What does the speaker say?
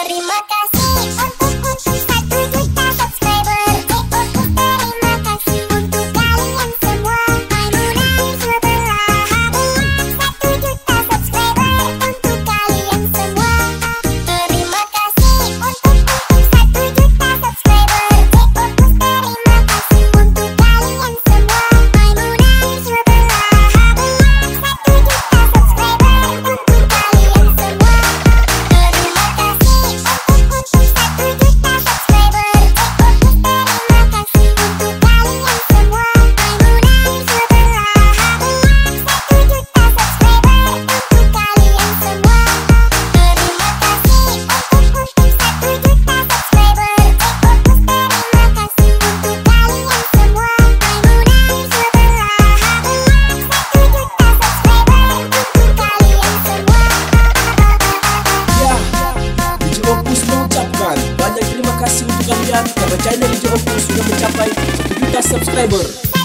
Terima kasih untuk 1 juta subscriber. Terima kasih untuk kalian semua. Maimunah sebelah hadiah 1 juta subscriber untuk kalian semua. Terima kasih untuk 1 juta subscriber. Terima kasih untuk kalian semua. Maimunah sebelah hadiah 1 juta subscriber untuk kalian semua. Terima kasih untuk 1 juta subscriber. Terima kasih untuk kalian semua. Maimunah sebelah hadiah 1 juta subscriber untuk kalian semua. Terima kasih untuk 1 juta subscriber. Terima kasih untuk kalian semua. Maimunah sebelah hadiah 1 juta subscriber untuk kalian semua. Ya, DJ Opus mengucapkan banyak terima kasih untuk kalian karena channel DJ Opus sudah mencapai 1 juta subscriber.